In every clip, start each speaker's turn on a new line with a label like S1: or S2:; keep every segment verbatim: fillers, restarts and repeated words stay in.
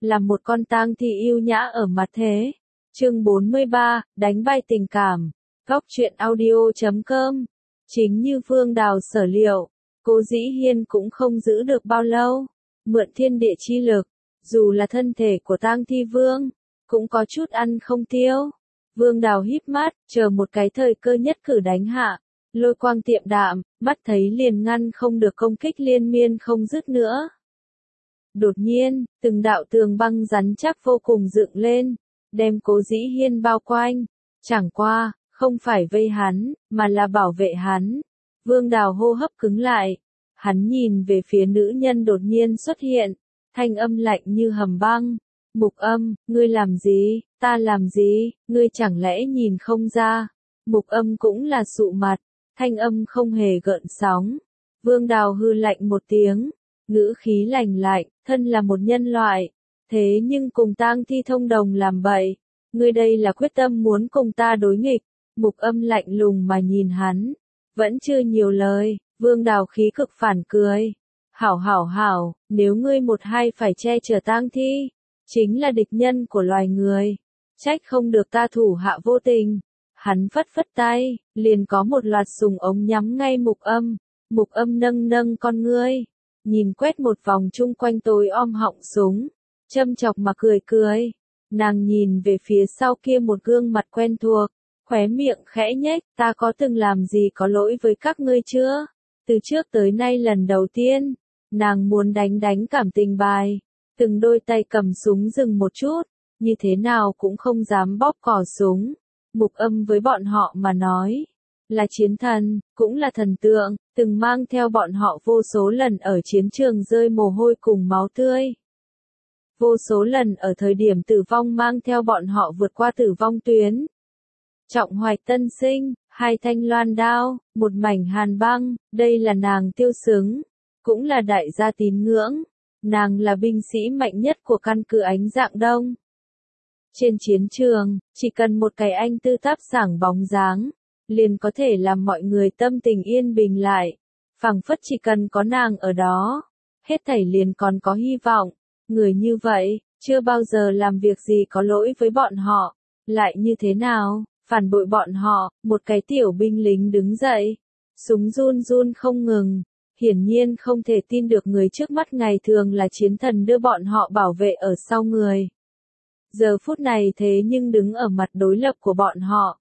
S1: là một con tang thi yêu nhã ở mặt thế. Chương bốn mươi ba, đánh bay tình cảm. Góc truyện audio chấm com. Chính như Vương Đào sở liệu, Cố Dĩ Hiên cũng không giữ được bao lâu. Mượn thiên địa chi lực, dù là thân thể của tang thi vương, cũng có chút ăn không tiêu. Vương Đào híp mắt, chờ một cái thời cơ nhất cử đánh hạ. Lôi quang tiệm đạm, mắt thấy liền ngăn không được công kích liên miên không dứt nữa. Đột nhiên, từng đạo tường băng rắn chắc vô cùng dựng lên, đem Cố Dĩ Hiên bao quanh. Chẳng qua, không phải vây hắn, mà là bảo vệ hắn. Vương Đào hô hấp cứng lại. Hắn nhìn về phía nữ nhân đột nhiên xuất hiện, thanh âm lạnh như hầm băng. Mục Âm, ngươi làm gì, ta làm gì, ngươi chẳng lẽ nhìn không ra. Mục Âm cũng là sụ mặt, thanh âm không hề gợn sóng. Vương Đào hư lạnh một tiếng, ngữ khí lạnh lạnh, thân là một nhân loại, thế nhưng cùng tang thi thông đồng làm bậy. Ngươi đây là quyết tâm muốn cùng ta đối nghịch. Mục Âm lạnh lùng mà nhìn hắn, vẫn chưa nhiều lời. Vương Đào khí cực phản cười. Hảo hảo hảo, nếu ngươi một hai phải che chở tang thi, chính là địch nhân của loài người. Trách không được ta thủ hạ vô tình. Hắn phất phất tay, liền có một loạt súng ống nhắm ngay Mục Âm. Mục Âm nâng nâng con ngươi, nhìn quét một vòng chung quanh tối om họng súng, châm chọc mà cười cười. Nàng nhìn về phía sau kia một gương mặt quen thuộc, khóe miệng khẽ nhếch, ta có từng làm gì có lỗi với các ngươi chưa? Từ trước tới nay lần đầu tiên, nàng muốn đánh đánh cảm tình bài. Từng đôi tay cầm súng dừng một chút, như thế nào cũng không dám bóp cò súng. Mục Âm với bọn họ mà nói, là chiến thần, cũng là thần tượng, từng mang theo bọn họ vô số lần ở chiến trường rơi mồ hôi cùng máu tươi. Vô số lần ở thời điểm tử vong mang theo bọn họ vượt qua tử vong tuyến. Trọng hoạch tân sinh, hai thanh loan đao, một mảnh hàn băng, đây là nàng tiêu xứng, cũng là đại gia tín ngưỡng. Nàng là binh sĩ mạnh nhất của căn cứ Ánh Dạng Đông. Trên chiến trường, chỉ cần một cái anh tư thắp sảng bóng dáng, liền có thể làm mọi người tâm tình yên bình lại. Phảng phất chỉ cần có nàng ở đó, hết thảy liền còn có hy vọng. Người như vậy, chưa bao giờ làm việc gì có lỗi với bọn họ. Lại như thế nào, phản bội bọn họ, một cái tiểu binh lính đứng dậy. Súng run run không ngừng. Hiển nhiên không thể tin được người trước mắt ngày thường là chiến thần đưa bọn họ bảo vệ ở sau người. Giờ phút này thế nhưng đứng ở mặt đối lập của bọn họ.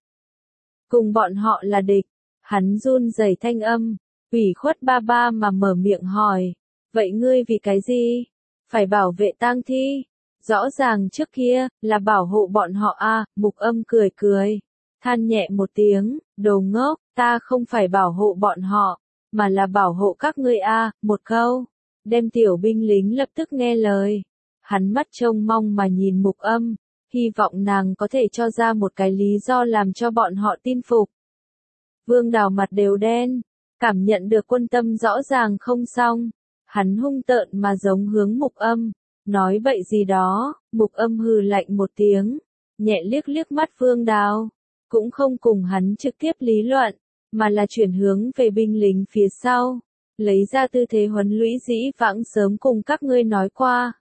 S1: Cùng bọn họ là địch. Hắn run rẩy thanh âm, ủy khuất ba ba mà mở miệng hỏi. Vậy ngươi vì cái gì? Phải bảo vệ tang thi. Rõ ràng trước kia, là bảo hộ bọn họ a. À, Mục Âm cười cười. Than nhẹ một tiếng, đồ ngốc, ta không phải bảo hộ bọn họ, mà là bảo hộ các ngươi a. À, một câu. Đem tiểu binh lính lập tức nghe lời. Hắn mắt trông mong mà nhìn Mục Âm, hy vọng nàng có thể cho ra một cái lý do làm cho bọn họ tin phục. Vương Đào mặt đều đen, cảm nhận được quân tâm rõ ràng không xong. Hắn hung tợn mà giống hướng Mục Âm, nói bậy gì đó. Mục Âm hừ lạnh một tiếng, nhẹ liếc liếc mắt Vương Đào, cũng không cùng hắn trực tiếp lý luận, mà là chuyển hướng về binh lính phía sau, lấy ra tư thế huấn lũy dĩ vãng sớm cùng các ngươi nói qua.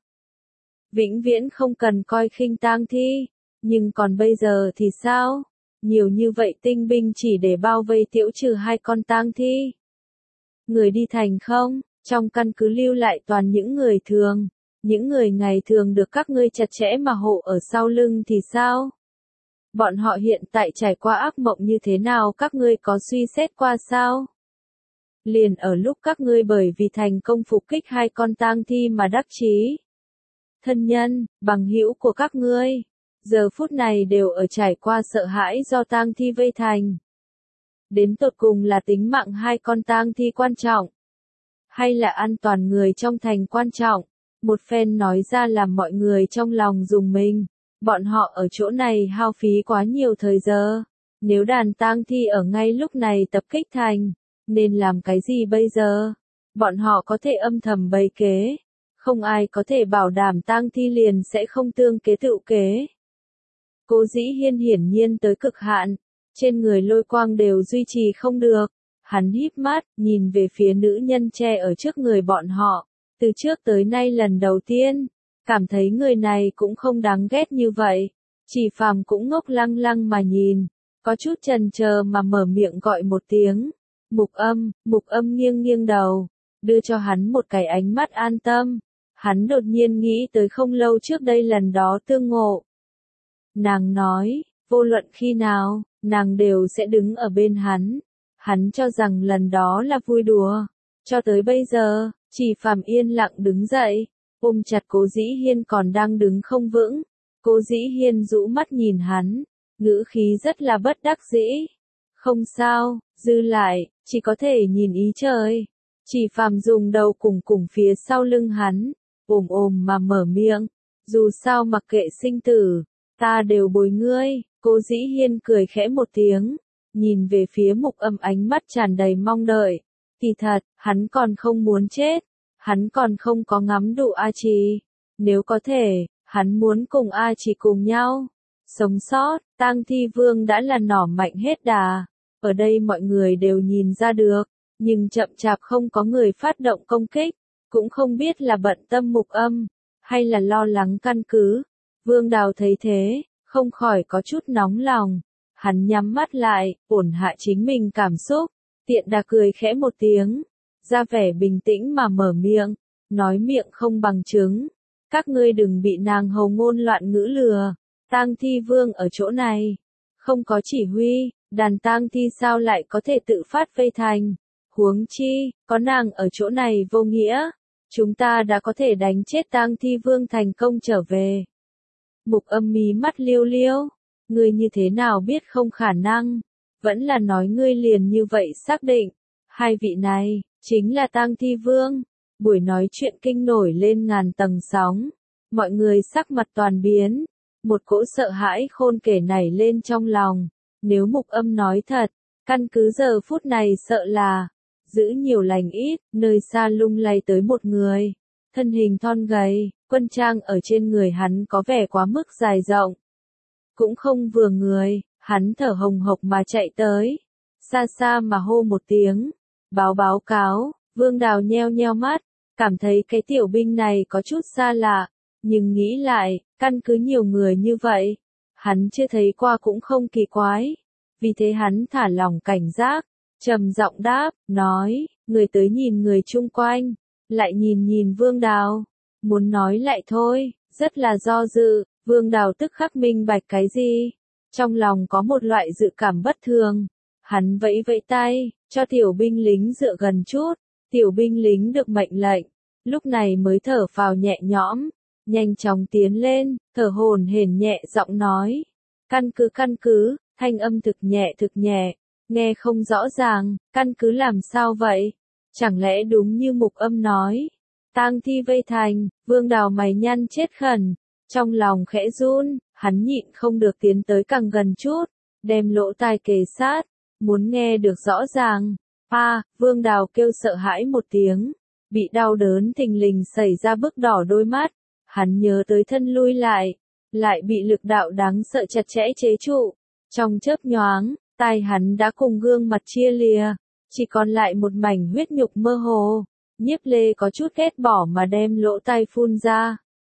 S1: Vĩnh viễn không cần coi khinh tang thi, nhưng còn bây giờ thì sao? Nhiều như vậy tinh binh chỉ để bao vây tiễu trừ hai con tang thi. Người đi thành không, trong căn cứ lưu lại toàn những người thường, những người ngày thường được các ngươi chặt chẽ mà hộ ở sau lưng thì sao? Bọn họ hiện tại trải qua ác mộng như thế nào các ngươi có suy xét qua sao? Liền ở lúc các ngươi bởi vì thành công phục kích hai con tang thi mà đắc chí. Thân nhân, bằng hữu của các ngươi, giờ phút này đều ở trải qua sợ hãi do tang thi vây thành. Đến tột cùng là tính mạng hai con tang thi quan trọng, hay là an toàn người trong thành quan trọng? Một phen nói ra làm mọi người trong lòng rùng mình. Bọn họ ở chỗ này hao phí quá nhiều thời giờ. Nếu đàn tang thi ở ngay lúc này tập kích thành, nên làm cái gì bây giờ? Bọn họ có thể âm thầm bày kế. Không ai có thể bảo đảm tang thi liền sẽ không tương kế tự kế. Cố Dĩ Hiên hiển nhiên tới cực hạn, trên người lôi quang đều duy trì không được. Hắn híp mắt, nhìn về phía nữ nhân che ở trước người bọn họ. Từ trước tới nay lần đầu tiên, cảm thấy người này cũng không đáng ghét như vậy. Chỉ Phàm cũng ngốc lăng lăng mà nhìn, có chút chần chờ mà mở miệng gọi một tiếng. Mục Âm, Mục Âm nghiêng nghiêng đầu, đưa cho hắn một cái ánh mắt an tâm. Hắn đột nhiên nghĩ tới không lâu trước đây lần đó tương ngộ. Nàng nói, vô luận khi nào, nàng đều sẽ đứng ở bên hắn. Hắn cho rằng lần đó là vui đùa. Cho tới bây giờ, Chỉ Phàm yên lặng đứng dậy, ôm chặt Cố Dĩ Hiên còn đang đứng không vững. Cố Dĩ Hiên rũ mắt nhìn hắn, ngữ khí rất là bất đắc dĩ. Không sao, dư lại, chỉ có thể nhìn ý trời. Chỉ Phàm dùng đầu cùng cùng phía sau lưng hắn, ồm ồm mà mở miệng. Dù sao mặc kệ sinh tử, ta đều bồi ngươi. Cố Dĩ Hiên cười khẽ một tiếng, nhìn về phía Mục Âm ánh mắt tràn đầy mong đợi. Kỳ thật, hắn còn không muốn chết, hắn còn không có ngắm đủ A Trì. Nếu có thể, hắn muốn cùng A Trì cùng nhau sống sót. Tang Thi Vương đã là nỏ mạnh hết đà, ở đây mọi người đều nhìn ra được, nhưng chậm chạp không có người phát động công kích, cũng không biết là bận tâm Mục Âm, hay là lo lắng căn cứ. Vương Đào thấy thế, không khỏi có chút nóng lòng, hắn nhắm mắt lại, ổn hạ chính mình cảm xúc, tiện đà cười khẽ một tiếng, ra vẻ bình tĩnh mà mở miệng, nói miệng không bằng chứng, các ngươi đừng bị nàng hầu ngôn loạn ngữ lừa. Tang Thi Vương ở chỗ này, không có chỉ huy, đàn tang thi sao lại có thể tự phát vây thành, huống chi, có nàng ở chỗ này vô nghĩa, chúng ta đã có thể đánh chết Tang Thi Vương thành công trở về. Mục Âm mí mắt liêu liêu, ngươi như thế nào biết không khả năng, vẫn là nói ngươi liền như vậy xác định, hai vị này, chính là Tang Thi Vương. Buổi nói chuyện kinh nổi lên ngàn tầng sóng, mọi người sắc mặt toàn biến. Một cỗ sợ hãi khôn kể nảy lên trong lòng, nếu Mục Âm nói thật, căn cứ giờ phút này sợ là, giữ nhiều lành ít, nơi xa lung lay tới một người, thân hình thon gầy, quân trang ở trên người hắn có vẻ quá mức dài rộng. Cũng không vừa người, hắn thở hồng hộc mà chạy tới, xa xa mà hô một tiếng, báo báo cáo. Vương Đào nheo nheo mắt, cảm thấy cái tiểu binh này có chút xa lạ, nhưng nghĩ lại, căn cứ nhiều người như vậy, hắn chưa thấy qua cũng không kỳ quái. Vì thế hắn thả lỏng cảnh giác, trầm giọng đáp, nói, người tới nhìn người chung quanh, lại nhìn nhìn Vương Đào, muốn nói lại thôi, rất là do dự. Vương Đào tức khắc minh bạch cái gì, trong lòng có một loại dự cảm bất thường, hắn vẫy vẫy tay, cho tiểu binh lính dựa gần chút, tiểu binh lính được mệnh lệnh, lúc này mới thở phào nhẹ nhõm. Nhanh chóng tiến lên, thở hổn hển nhẹ giọng nói. Căn cứ căn cứ, thanh âm thực nhẹ thực nhẹ, nghe không rõ ràng, căn cứ làm sao vậy? Chẳng lẽ đúng như Mục Âm nói? Tang thi vây thành, Vương Đào mày nhăn chết khẩn, trong lòng khẽ run, hắn nhịn không được tiến tới càng gần chút, đem lỗ tai kề sát, muốn nghe được rõ ràng. A, Vương Đào kêu sợ hãi một tiếng, bị đau đớn thình lình xảy ra bức đỏ đôi mắt. Hắn nhớ tới thân lui lại, lại bị lực đạo đáng sợ chặt chẽ chế trụ. Trong chớp nhoáng, tai hắn đã cùng gương mặt chia lìa, chỉ còn lại một mảnh huyết nhục mơ hồ. Nhiếp Lê có chút ghét bỏ mà đem lỗ tai phun ra.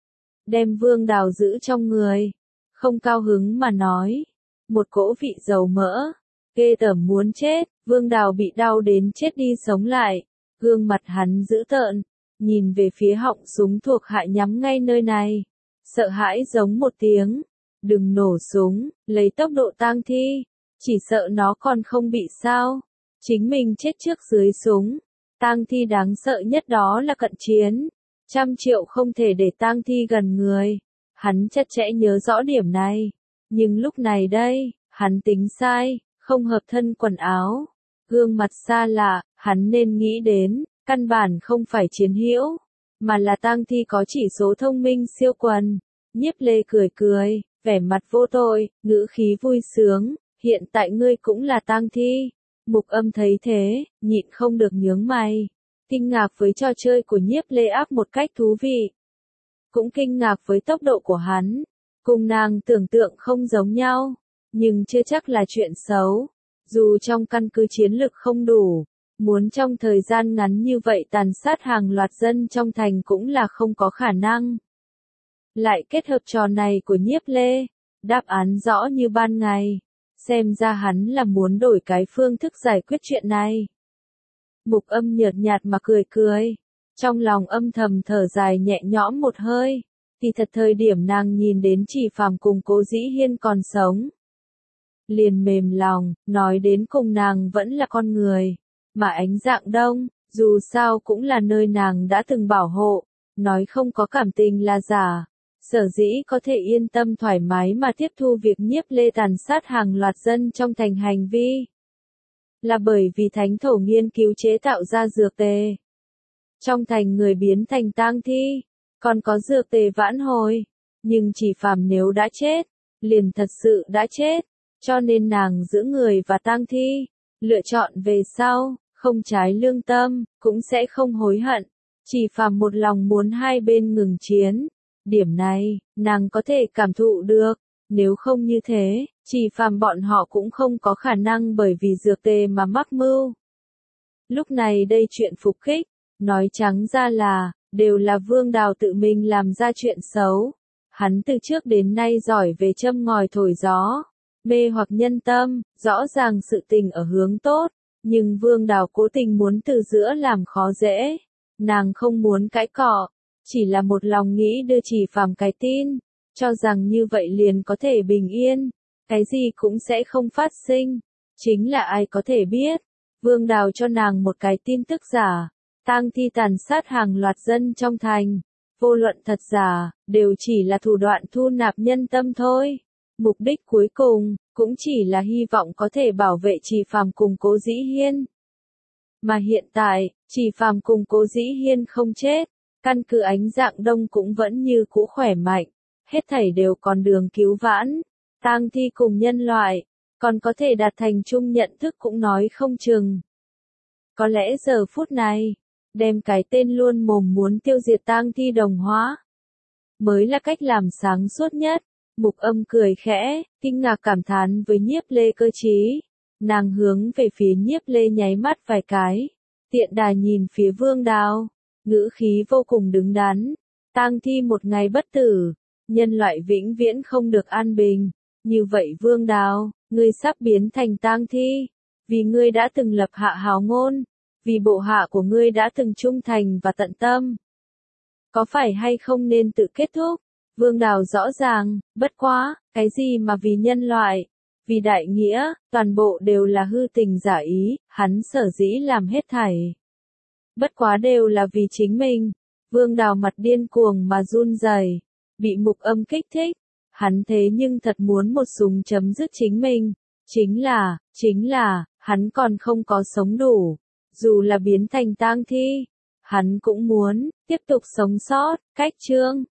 S1: Đem Vương Đào giữ trong người, không cao hứng mà nói. Một cỗ vị dầu mỡ, ghê tởm muốn chết, Vương Đào bị đau đến chết đi sống lại. Gương mặt hắn dữ tợn, nhìn về phía họng súng thuộc hạ nhắm ngay nơi này, sợ hãi giống một tiếng, đừng nổ súng, lấy tốc độ tang thi, chỉ sợ nó còn không bị sao, chính mình chết trước dưới súng. Tang thi đáng sợ nhất đó là cận chiến, trăm triệu không thể để tang thi gần người, hắn chặt chẽ nhớ rõ điểm này, nhưng lúc này đây, hắn tính sai, không hợp thân quần áo, gương mặt xa lạ, hắn nên nghĩ đến. Căn bản không phải chiến hữu, mà là tang thi có chỉ số thông minh siêu quần. Nhiếp Lê cười cười, vẻ mặt vô tội, ngữ khí vui sướng, hiện tại ngươi cũng là tang thi. Mục Âm thấy thế, nhịn không được nhướng mày, kinh ngạc với trò chơi của Nhiếp Lê áp một cách thú vị. Cũng kinh ngạc với tốc độ của hắn, cùng nàng tưởng tượng không giống nhau, nhưng chưa chắc là chuyện xấu. Dù trong căn cứ chiến lực không đủ, muốn trong thời gian ngắn như vậy tàn sát hàng loạt dân trong thành cũng là không có khả năng. Lại kết hợp trò này của Nhiếp Lê, đáp án rõ như ban ngày. Xem ra hắn là muốn đổi cái phương thức giải quyết chuyện này. Mục Âm nhợt nhạt mà cười cười. Trong lòng âm thầm thở dài nhẹ nhõm một hơi. Thì thật thời điểm nàng nhìn đến Chỉ Phàm cùng Cố Dĩ Hiên còn sống. Liền mềm lòng, nói đến cùng nàng vẫn là con người. Mà Ánh Dạng Đông, dù sao cũng là nơi nàng đã từng bảo hộ. Nói không có cảm tình là giả. Sở dĩ có thể yên tâm thoải mái mà tiếp thu việc Nhiếp Lê tàn sát hàng loạt dân trong thành hành vi. Là bởi vì thánh thổ nghiên cứu chế tạo ra dược tề. Trong thành người biến thành tang thi, còn có dược tề vãn hồi. Nhưng Chỉ Phàm nếu đã chết, liền thật sự đã chết. Cho nên nàng giữ người và tang thi, lựa chọn về sau, không trái lương tâm, cũng sẽ không hối hận. Chỉ Phàm một lòng muốn hai bên ngừng chiến. Điểm này, nàng có thể cảm thụ được. Nếu không như thế, Chỉ Phàm bọn họ cũng không có khả năng bởi vì dược tề mà mắc mưu. Lúc này đây chuyện phục kích, nói trắng ra là, đều là Vương Đào tự mình làm ra chuyện xấu. Hắn từ trước đến nay giỏi về châm ngòi thổi gió, mê hoặc nhân tâm, rõ ràng sự tình ở hướng tốt, nhưng Vương Đào cố tình muốn từ giữa làm khó dễ. Nàng không muốn cãi cọ, chỉ là một lòng nghĩ đưa Chỉ Phàm cái tin, cho rằng như vậy liền có thể bình yên, cái gì cũng sẽ không phát sinh. Chính là ai có thể biết, Vương Đào cho nàng một cái tin tức giả, tang thi tàn sát hàng loạt dân trong thành, vô luận thật giả, đều chỉ là thủ đoạn thu nạp nhân tâm thôi. Mục đích cuối cùng, cũng chỉ là hy vọng có thể bảo vệ Chỉ Phàm cùng Cố Dĩ Hiên. Mà hiện tại, Chỉ Phàm cùng Cố Dĩ Hiên không chết, căn cứ Ánh Dạng Đông cũng vẫn như cũ khỏe mạnh, hết thảy đều còn đường cứu vãn, tang thi cùng nhân loại, còn có thể đạt thành chung nhận thức cũng nói không chừng. Có lẽ giờ phút này, đem cái tên luôn mồm muốn tiêu diệt tang thi đồng hóa, mới là cách làm sáng suốt nhất. Mục Âm cười khẽ, kinh ngạc cảm thán với Nhiếp Lê cơ trí. Nàng hướng về phía Nhiếp Lê nháy mắt vài cái, tiện đà nhìn phía Vương Đào, ngữ khí vô cùng đứng đắn. Tang thi một ngày bất tử, nhân loại vĩnh viễn không được an bình. Như vậy Vương Đào, ngươi sắp biến thành tang thi, vì ngươi đã từng lập hạ hào ngôn, vì bộ hạ của ngươi đã từng trung thành và tận tâm. Có phải hay không nên tự kết thúc? Vương Đào rõ ràng, bất quá, cái gì mà vì nhân loại, vì đại nghĩa, toàn bộ đều là hư tình giả ý, hắn sở dĩ làm hết thảy. Bất quá đều là vì chính mình. Vương Đào mặt điên cuồng mà run rẩy, bị Mục Âm kích thích. Hắn thế nhưng thật muốn một súng chấm dứt chính mình. Chính là, chính là, hắn còn không có sống đủ. Dù là biến thành tang thi, hắn cũng muốn tiếp tục sống sót. Cách chương